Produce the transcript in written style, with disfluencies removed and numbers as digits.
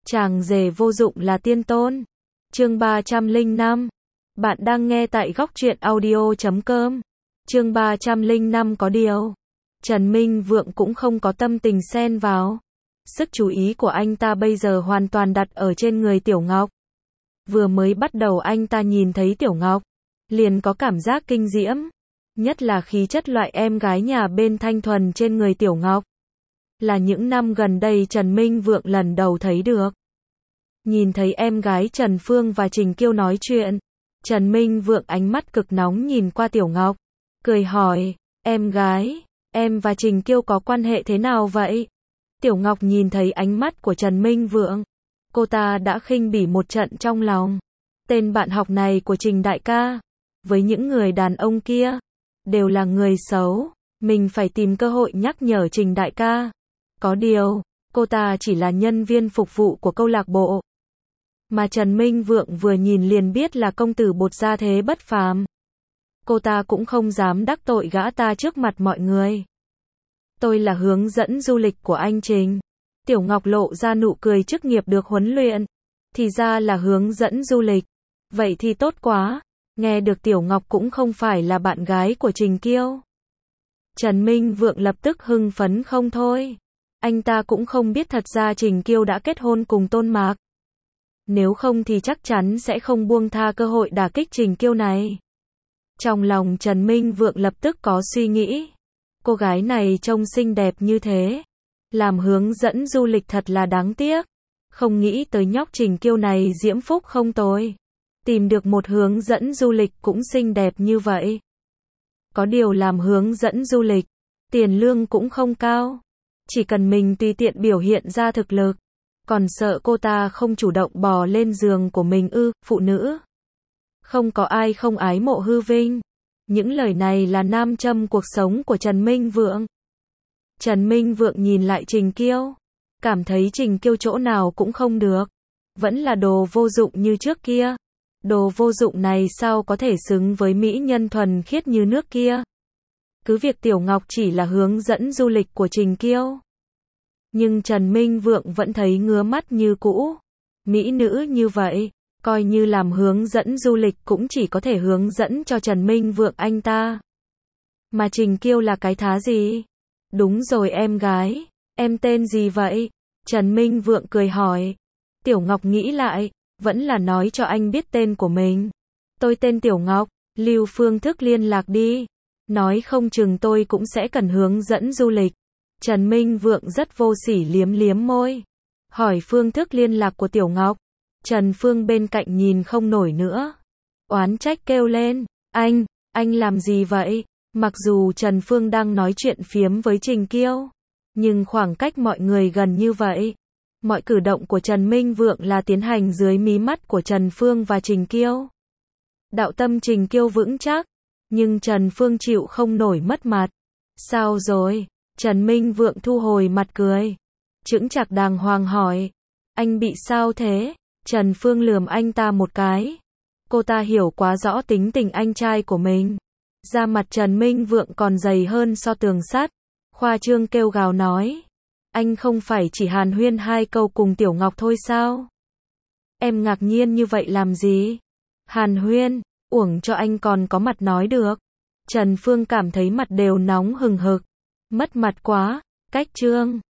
Chàng rể vô dụng là tiên tôn. Chương 305. Bạn đang nghe tại góc truyện audio.com. Chương 305 có điều. Trần Minh Vượng cũng không có tâm tình xen vào. Sức chú ý của anh ta bây giờ hoàn toàn đặt ở trên người Tiểu Ngọc. Vừa mới bắt đầu anh ta nhìn thấy Tiểu Ngọc, liền có cảm giác kinh diễm. Nhất là khí chất loại em gái nhà bên thanh thuần trên người Tiểu Ngọc. Là những năm gần đây Trần Minh Vượng lần đầu thấy được. Nhìn thấy em gái Trần Phương và Trình Kiêu nói chuyện, Trần Minh Vượng ánh mắt cực nóng nhìn qua Tiểu Ngọc, cười hỏi, em gái, em và Trình Kiêu có quan hệ thế nào vậy? Tiểu Ngọc nhìn thấy ánh mắt của Trần Minh Vượng, cô ta đã khinh bỉ một trận trong lòng. Tên bạn học này của Trình đại ca, với những người đàn ông kia, đều là người xấu, mình phải tìm cơ hội nhắc nhở Trình đại ca. Có điều, cô ta chỉ là nhân viên phục vụ của câu lạc bộ. Mà Trần Minh Vượng vừa nhìn liền biết là công tử bột gia thế bất phàm. Cô ta cũng không dám đắc tội gã ta trước mặt mọi người. Tôi là hướng dẫn du lịch của anh Trình. Tiểu Ngọc lộ ra nụ cười chức nghiệp được huấn luyện. Thì ra là hướng dẫn du lịch. Vậy thì tốt quá. Nghe được Tiểu Ngọc cũng không phải là bạn gái của Trình Kiêu. Trần Minh Vượng lập tức hưng phấn không thôi. Anh ta cũng không biết thật ra Trình Kiêu đã kết hôn cùng Tôn Mạc. Nếu không thì chắc chắn sẽ không buông tha cơ hội đả kích Trình Kiêu này. Trong lòng Trần Minh Vượng lập tức có suy nghĩ. Cô gái này trông xinh đẹp như thế. Làm hướng dẫn du lịch thật là đáng tiếc. Không nghĩ tới nhóc Trình Kiêu này diễm phúc không tồi. Tìm được một hướng dẫn du lịch cũng xinh đẹp như vậy. Có điều làm hướng dẫn du lịch, tiền lương cũng không cao. Chỉ cần mình tùy tiện biểu hiện ra thực lực. Còn sợ cô ta không chủ động bò lên giường của mình ư, phụ nữ. Không có ai không ái mộ hư vinh. Những lời này là nam châm cuộc sống của Trần Minh Vượng. Trần Minh Vượng nhìn lại Trình Kiêu. Cảm thấy Trình Kiêu chỗ nào cũng không được. Vẫn là đồ vô dụng như trước kia. Đồ vô dụng này sao có thể xứng với mỹ nhân thuần khiết như nước kia. Cứ việc Tiểu Ngọc chỉ là hướng dẫn du lịch của Trình Kiêu. Nhưng Trần Minh Vượng vẫn thấy ngứa mắt như cũ. Mỹ nữ như vậy, coi như làm hướng dẫn du lịch cũng chỉ có thể hướng dẫn cho Trần Minh Vượng anh ta. Mà Trình Kiêu là cái thá gì? Đúng rồi em gái, em tên gì vậy? Trần Minh Vượng cười hỏi. Tiểu Ngọc nghĩ lại, vẫn là nói cho anh biết tên của mình. Tôi tên Tiểu Ngọc, lưu phương thức liên lạc đi. Nói không chừng tôi cũng sẽ cần hướng dẫn du lịch. Trần Minh Vượng rất vô sỉ liếm liếm môi. Hỏi phương thức liên lạc của Tiểu Ngọc. Trần Phương bên cạnh nhìn không nổi nữa. Oán trách kêu lên. Anh làm gì vậy? Mặc dù Trần Phương đang nói chuyện phiếm với Trình Kiêu. Nhưng khoảng cách mọi người gần như vậy. Mọi cử động của Trần Minh Vượng là tiến hành dưới mí mắt của Trần Phương và Trình Kiêu. Đạo tâm Trình Kiêu vững chắc. Nhưng Trần Phương chịu không nổi mất mặt. Sao rồi? Trần Minh Vượng thu hồi mặt cười. Chững chạc đàng hoàng hỏi. Anh bị sao thế? Trần Phương lườm anh ta một cái. Cô ta hiểu quá rõ tính tình anh trai của mình. Da mặt Trần Minh Vượng còn dày hơn so tường sắt. Khoa trương kêu gào nói. Anh không phải chỉ hàn huyên 2 câu cùng Tiểu Ngọc thôi sao? Em ngạc nhiên như vậy làm gì? Hàn huyên, uổng cho anh còn có mặt nói được. Trần Phương cảm thấy mặt đều nóng hừng hực. Mất mặt quá, cách trương.